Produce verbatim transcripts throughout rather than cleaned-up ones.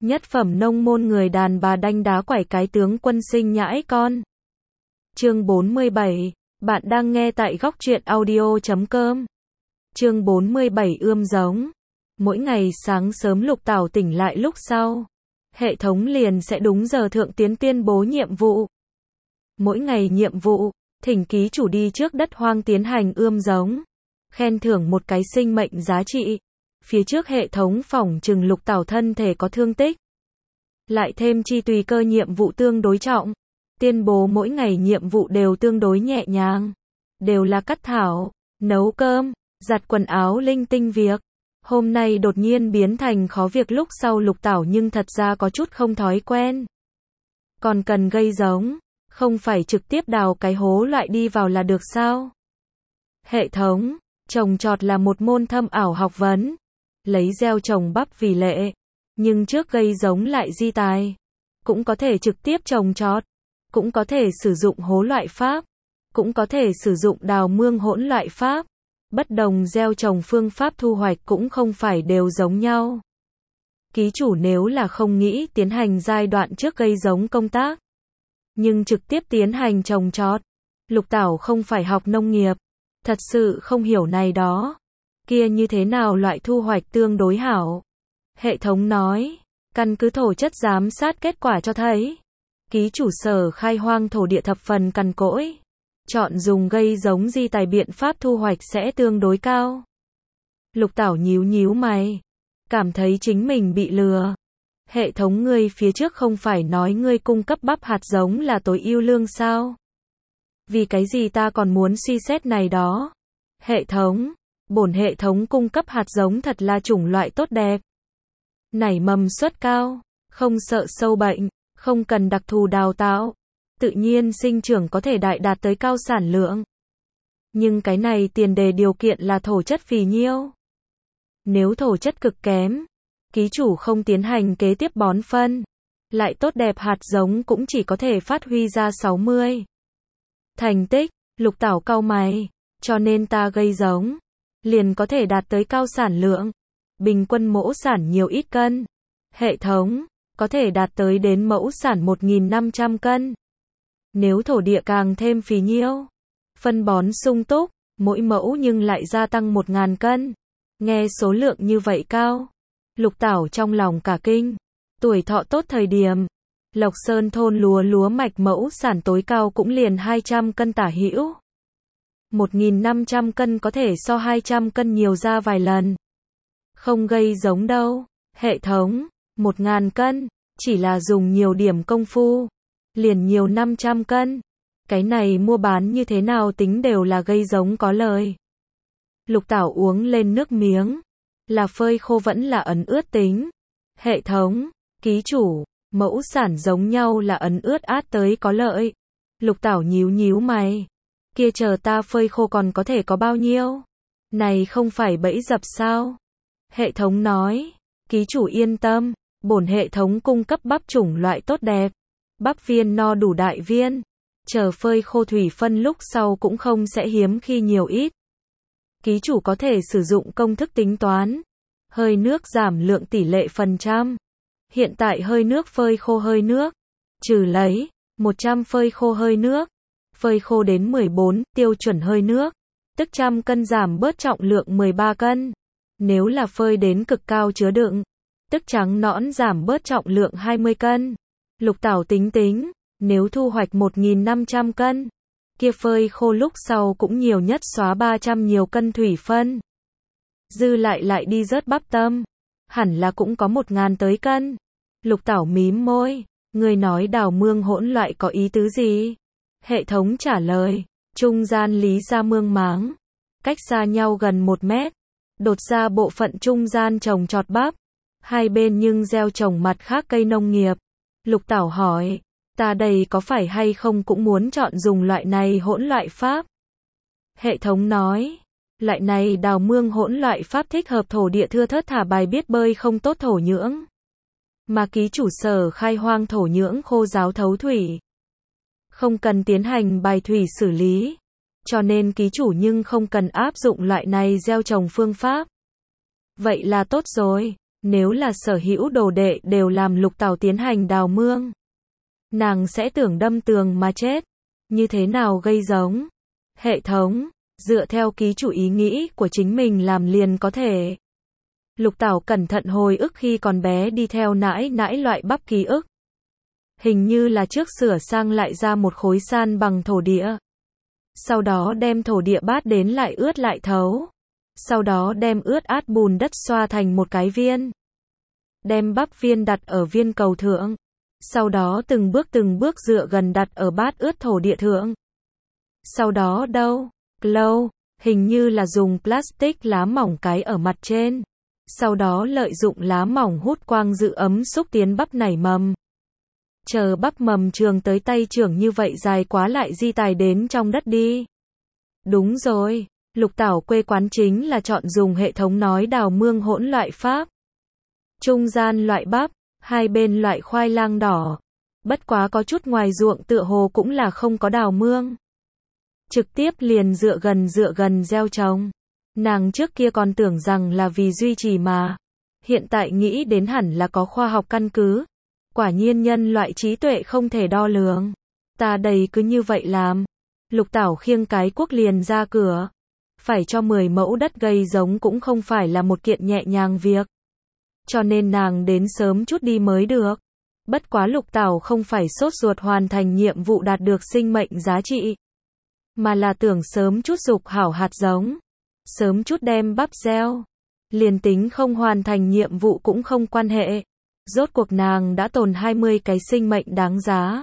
Nhất phẩm nông môn người đàn bà đanh đá quẩy cái tướng quân sinh nhãi con. Chương bốn mươi bảy, bạn đang nghe tại góc truyện audio chấm com. Chương bốn mươi bảy ươm giống. Mỗi ngày sáng sớm Lục Tảo tỉnh lại lúc sau, hệ thống liền sẽ đúng giờ thượng tiến tuyên bố nhiệm vụ. Mỗi ngày nhiệm vụ, thỉnh ký chủ đi trước đất hoang tiến hành ươm giống, khen thưởng một cái sinh mệnh giá trị. Phía trước hệ thống phỏng chừng Lục Tảo thân thể có thương tích, lại thêm chi tùy cơ nhiệm vụ tương đối trọng, tuyên bố mỗi ngày nhiệm vụ đều tương đối nhẹ nhàng, đều là cắt thảo, nấu cơm, giặt quần áo linh tinh việc. Hôm nay đột nhiên biến thành khó việc lúc sau Lục Tảo nhưng thật ra có chút không thói quen. Còn cần gây giống, không phải trực tiếp đào cái hố loại đi vào là được sao? Hệ thống, trồng trọt là một môn thâm ảo học vấn, lấy gieo trồng bắp vì lệ, nhưng trước gây giống lại di tài. Cũng có thể trực tiếp trồng trọt, cũng có thể sử dụng hố loại pháp, cũng có thể sử dụng đào mương hỗn loại pháp. Bất đồng gieo trồng phương pháp thu hoạch cũng không phải đều giống nhau. Ký chủ nếu là không nghĩ tiến hành giai đoạn trước gây giống công tác, nhưng trực tiếp tiến hành trồng trọt, Lục Tảo không phải học nông nghiệp, thật sự không hiểu này đó. Kia như thế nào loại thu hoạch tương đối hảo? Hệ thống nói, căn cứ thổ chất giám sát kết quả cho thấy, ký chủ sở khai hoang thổ địa thập phần cằn cỗi, chọn dùng gây giống di tài biện pháp thu hoạch sẽ tương đối cao. Lục Tảo nhíu nhíu mày, cảm thấy chính mình bị lừa. Hệ thống ngươi phía trước không phải nói ngươi cung cấp bắp hạt giống là tối ưu lương sao? Vì cái gì ta còn muốn suy xét này đó? Hệ thống, bổn hệ thống cung cấp hạt giống thật là chủng loại tốt đẹp, nảy mầm suất cao, không sợ sâu bệnh, không cần đặc thù đào tạo, tự nhiên sinh trưởng có thể đại đạt tới cao sản lượng. Nhưng cái này tiền đề điều kiện là thổ chất phì nhiêu. Nếu thổ chất cực kém, ký chủ không tiến hành kế tiếp bón phân, lại tốt đẹp hạt giống cũng chỉ có thể phát huy ra sáu mươi. Thành tích, Lục Tảo cau mày, cho nên ta gây giống, liền có thể đạt tới cao sản lượng. Bình quân mẫu sản nhiều ít cân. Hệ thống, có thể đạt tới đến mẫu sản một nghìn năm trăm cân. Nếu thổ địa càng thêm phì nhiêu, phân bón sung túc, mỗi mẫu nhưng lại gia tăng một nghìn cân. Nghe số lượng như vậy cao, Lục Tảo trong lòng cả kinh. Tuổi thọ tốt thời điểm, Lộc Sơn thôn lúa lúa mạch mẫu sản tối cao cũng liền hai trăm cân tả hữu. một nghìn năm trăm cân có thể so hai trăm cân nhiều ra vài lần. Không gây giống đâu. Hệ thống, một nghìn cân, chỉ là dùng nhiều điểm công phu, liền nhiều năm trăm cân. Cái này mua bán như thế nào tính đều là gây giống có lời. Lục Tảo uống lên nước miếng, là phơi khô vẫn là ấn ướt tính. Hệ thống, ký chủ, mẫu sản giống nhau là ấn ướt át tới có lợi. Lục Tảo nhíu nhíu mày, kia chờ ta phơi khô còn có thể có bao nhiêu? Này không phải bẫy dập sao? Hệ thống nói, ký chủ yên tâm, bổn hệ thống cung cấp bắp chủng loại tốt đẹp, bắp viên no đủ đại viên, chờ phơi khô thủy phân lúc sau cũng không sẽ hiếm khi nhiều ít. Ký chủ có thể sử dụng công thức tính toán, hơi nước giảm lượng tỷ lệ phần trăm. Hiện tại hơi nước phơi khô hơi nước, trừ lấy, một trăm phơi khô hơi nước, phơi khô đến mười bốn, tiêu chuẩn hơi nước, tức trăm cân giảm bớt trọng lượng mười ba cân. Nếu là phơi đến cực cao chứa đựng, tức trắng nõn giảm bớt trọng lượng hai mươi cân. Lục Tảo tính tính, nếu thu hoạch một nghìn năm trăm cân, kia phơi khô lúc sau cũng nhiều nhất xóa ba trăm nhiều cân thủy phân. Dư lại lại đi rớt bắp tâm, hẳn là cũng có một nghìn tới cân. Lục Tảo mím môi, người nói đào mương hỗn loại có ý tứ gì? Hệ thống trả lời, trung gian lý ra mương máng, cách xa nhau gần một mét. Đột ra bộ phận trung gian trồng trọt bắp, hai bên nhưng gieo trồng mặt khác cây nông nghiệp. Lục Tảo hỏi, ta đây có phải hay không cũng muốn chọn dùng loại này hỗn loại pháp? Hệ thống nói, loại này đào mương hỗn loại pháp thích hợp thổ địa thưa thớt thả bài biết bơi không tốt thổ nhưỡng. Mà ký chủ sở khai hoang thổ nhưỡng khô ráo thấu thủy, không cần tiến hành bài thủy xử lý. Cho nên ký chủ nhưng không cần áp dụng loại này gieo trồng phương pháp. Vậy là tốt rồi, Nếu là sở hữu đồ đệ đều làm Lục Tảo tiến hành đào mương, nàng sẽ tưởng đâm tường mà chết. Như thế nào gây giống? Hệ thống, dựa theo ký chủ ý nghĩ của chính mình làm liền có thể. Lục Tảo cẩn thận hồi ức khi còn bé đi theo nãi nãi loại bắp ký ức. Hình như là trước sửa sang lại ra một khối san bằng thổ địa. Sau đó đem thổ địa bát đến lại ướt lại thấu. Sau đó đem ướt át bùn đất xoa thành một cái viên. Đem bắp viên đặt ở viên cầu thượng. Sau đó từng bước từng bước dựa gần đặt ở bát ướt thổ địa thượng. Sau đó đâu? Lâu, hình như là dùng plastic lá mỏng cái ở mặt trên. Sau đó lợi dụng lá mỏng hút quang giữ ấm xúc tiến bắp nảy mầm. Chờ bắp mầm trường tới tay trưởng như vậy dài quá lại di tài đến trong đất đi. Đúng rồi, Lục Tảo quê quán chính là chọn dùng hệ thống nói đào mương hỗn loại pháp. Trung gian loại bắp, hai bên loại khoai lang đỏ. Bất quá có chút ngoài ruộng tựa hồ cũng là không có đào mương. Trực tiếp liền dựa gần dựa gần gieo trồng. Nàng trước kia còn tưởng rằng là vì duy trì mà. Hiện tại nghĩ đến hẳn là có khoa học căn cứ. Quả nhiên nhân loại trí tuệ không thể đo lường. Ta đây cứ như vậy làm. Lục Tảo khiêng cái cuốc liền ra cửa. Phải cho mười mẫu đất gây giống cũng không phải là một kiện nhẹ nhàng việc. Cho nên nàng đến sớm chút đi mới được. Bất quá Lục Tảo không phải sốt ruột hoàn thành nhiệm vụ đạt được sinh mệnh giá trị. Mà là tưởng sớm chút dục hảo hạt giống. Sớm chút đem bắp gieo. Liền tính không hoàn thành nhiệm vụ cũng không quan hệ. Rốt cuộc nàng đã tồn hai mươi cái sinh mệnh đáng giá.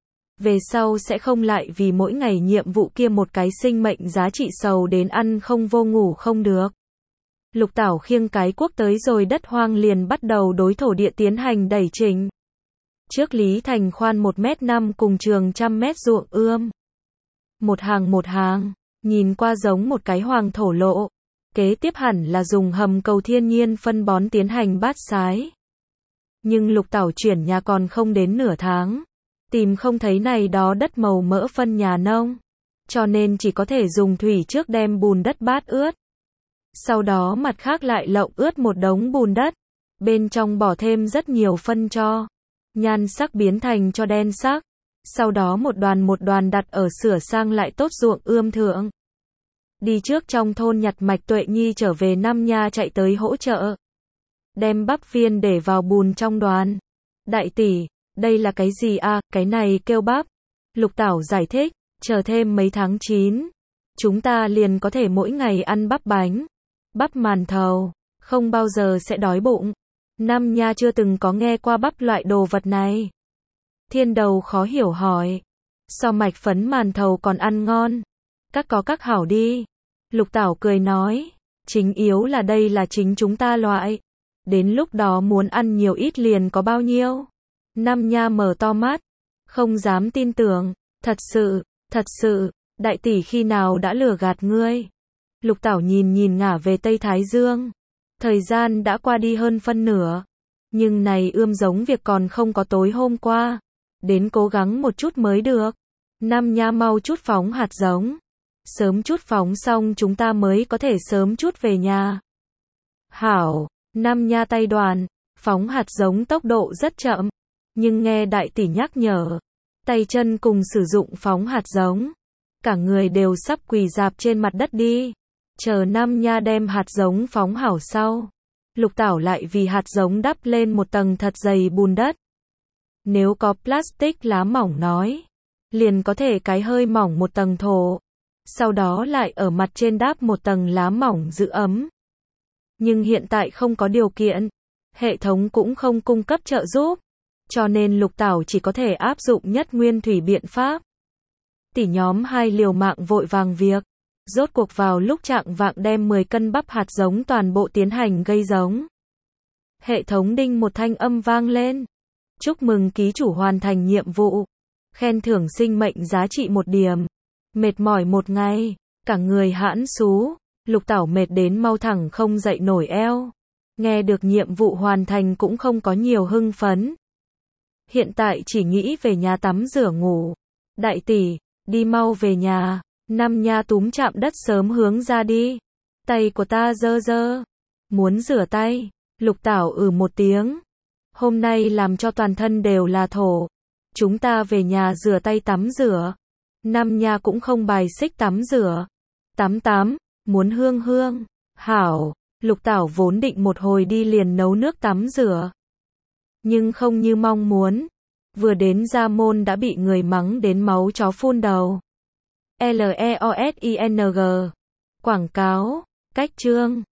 Về sau sẽ không lại vì mỗi ngày nhiệm vụ kia một cái sinh mệnh giá trị sầu đến ăn không vô ngủ không được. Lục Tảo khiêng cái cuốc tới rồi đất hoang liền bắt đầu đối thổ địa tiến hành đẩy chỉnh. Trước Lý Thành khoan một mét năm cùng trường trăm mét ruộng ươm. Một hàng một hàng, nhìn qua giống một cái hoàng thổ lộ. Kế tiếp hẳn là dùng hầm cầu thiên nhiên phân bón tiến hành bát sái. Nhưng Lục Tảo chuyển nhà còn không đến nửa tháng. Tìm không thấy này đó đất màu mỡ phân nhà nông. Cho nên chỉ có thể dùng thủy trước đem bùn đất bát ướt. Sau đó mặt khác lại lộng ướt một đống bùn đất. Bên trong bỏ thêm rất nhiều phân cho. Nhan sắc biến thành cho đen sắc. Sau đó một đoàn một đoàn đặt ở sửa sang lại tốt ruộng ươm thượng. Đi trước trong thôn nhặt mạch Tuệ Nhi trở về Nam Nha chạy tới hỗ trợ. Đem bắp viên để vào bùn trong đoàn. Đại tỷ, đây là cái gì à, cái này kêu bắp. Lục Tảo giải thích, chờ thêm mấy tháng chín. Chúng ta liền có thể mỗi ngày ăn bắp bánh. Bắp màn thầu, không bao giờ sẽ đói bụng. Nam Nha chưa từng có nghe qua bắp loại đồ vật này. Thiên Đầu khó hiểu hỏi. So mạch phấn màn thầu còn ăn ngon. Các có các hảo đi. Lục Tảo cười nói. Chính yếu là đây là chính chúng ta loại. Đến lúc đó muốn ăn nhiều ít liền có bao nhiêu. Nam Nha mở to mắt. Không dám tin tưởng. Thật sự, thật sự, đại tỷ khi nào đã lừa gạt ngươi. Lục Tảo nhìn nhìn ngả về Tây Thái Dương. Thời gian đã qua đi hơn phân nửa. Nhưng này ươm giống việc còn không có tối hôm qua. Đến cố gắng một chút mới được. Nam Nha mau chút phóng hạt giống. Sớm chút phóng xong chúng ta mới có thể sớm chút về nhà. Hảo, Nam Nha tay đoàn. Phóng hạt giống tốc độ rất chậm. Nhưng nghe đại tỷ nhắc nhở. Tay chân cùng sử dụng phóng hạt giống. Cả người đều sắp quỳ rạp trên mặt đất đi. Chờ Nam Nha đem hạt giống phóng hảo sau. Lục Tảo lại vì hạt giống đắp lên một tầng thật dày bùn đất. Nếu có plastic lá mỏng nói. Liền có thể cái hơi mỏng một tầng thổ. Sau đó lại ở mặt trên đáp một tầng lá mỏng giữ ấm. Nhưng hiện tại không có điều kiện. Hệ thống cũng không cung cấp trợ giúp. Cho nên Lục Tảo chỉ có thể áp dụng nhất nguyên thủy biện pháp. Tỷ nhóm hai liều mạng vội vàng việc. Rốt cuộc vào lúc trạng vạng đem mười cân bắp hạt giống toàn bộ tiến hành gây giống. Hệ thống đinh một thanh âm vang lên. Chúc mừng ký chủ hoàn thành nhiệm vụ. Khen thưởng sinh mệnh giá trị một điểm. Mệt mỏi một ngày. Cả người hãn xú. Lục Tảo mệt đến mau thẳng không dậy nổi eo. Nghe được nhiệm vụ hoàn thành cũng không có nhiều hưng phấn. Hiện tại chỉ nghĩ về nhà tắm rửa ngủ. Đại tỷ, đi mau về nhà. Nam Nha túm chạm đất sớm hướng ra đi. Tay của ta dơ dơ. Muốn rửa tay. Lục Tảo ừ một tiếng. Hôm nay làm cho toàn thân đều là thổ. Chúng ta về nhà rửa tay tắm rửa. Nam Nha cũng không bài xích tắm rửa. Tắm tắm, muốn hương hương. Hảo, Lục Tảo vốn định một hồi đi liền nấu nước tắm rửa. Nhưng không như mong muốn. Vừa đến ra môn đã bị người mắng đến máu chó phun đầu. L E O S I N G. Quảng cáo, cách chương.